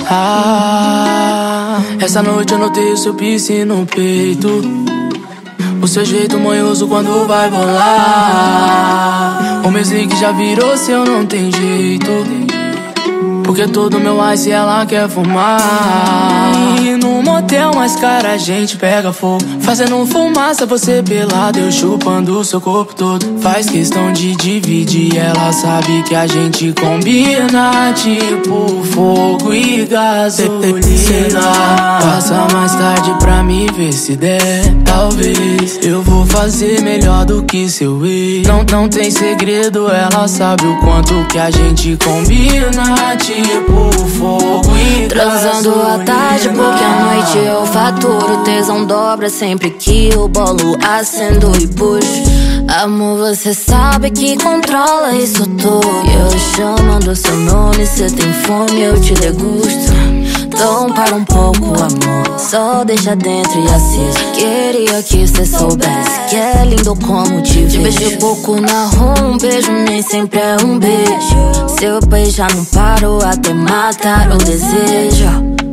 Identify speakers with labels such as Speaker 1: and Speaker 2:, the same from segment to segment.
Speaker 1: Essa noite eu notei o seu piercing no peito, o seu jeito manhoso quando vai bolar. O meu que já virou seu, não tem jeito, porque todo meu ice ela quer fumar. E no motel mais cara a gente pega fogo, fazendo fumaça, você pelado, eu chupando o seu corpo todo. Faz questão de dividir, ela sabe que a gente combina, tipo fogo e gasolina. Passa mais tarde pra me ver se der, talvez eu vou fazer melhor do que seu ex. Não tem segredo, ela sabe o quanto que a gente combina, tipo fogo e
Speaker 2: transando à tarde porque à noite eu faturo. Tesão dobra sempre que eu bolo, acendo e puxo. Amor, você sabe que controla isso tudo. Eu chamando seu nome, cê tem fome, eu te degusto. Então para um pouco, amor, só deixa dentro e assiste. Queria que cê soubesse que é lindo como te vejo. Te beijo pouco na rua, um beijo nem sempre é um beijo. Seu beijo não parou até matar o desejo.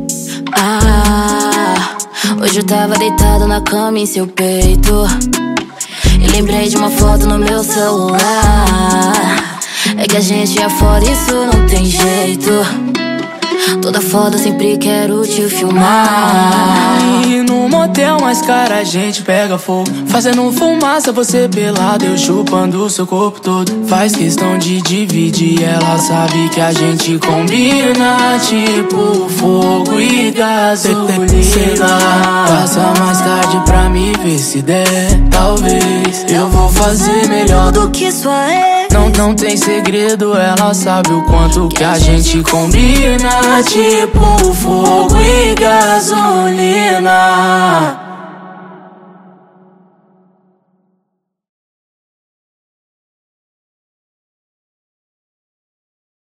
Speaker 2: Hoje eu tava deitado na cama em seu peito e lembrei de uma foto no meu celular. É que a gente é foda, isso não tem jeito. Toda foda sempre quero te filmar.
Speaker 1: E no motel mais cara a gente pega fogo, fazendo fumaça, você pelado, eu chupando o seu corpo todo. Faz questão de dividir, ela sabe que a gente combina, tipo fogo e gasolina. Passa mais tarde pra me ver se der, talvez eu vou fazer melhor do que sua ex. Não tem segredo, ela sabe o quanto que a gente combina, tipo fogo e gasolina.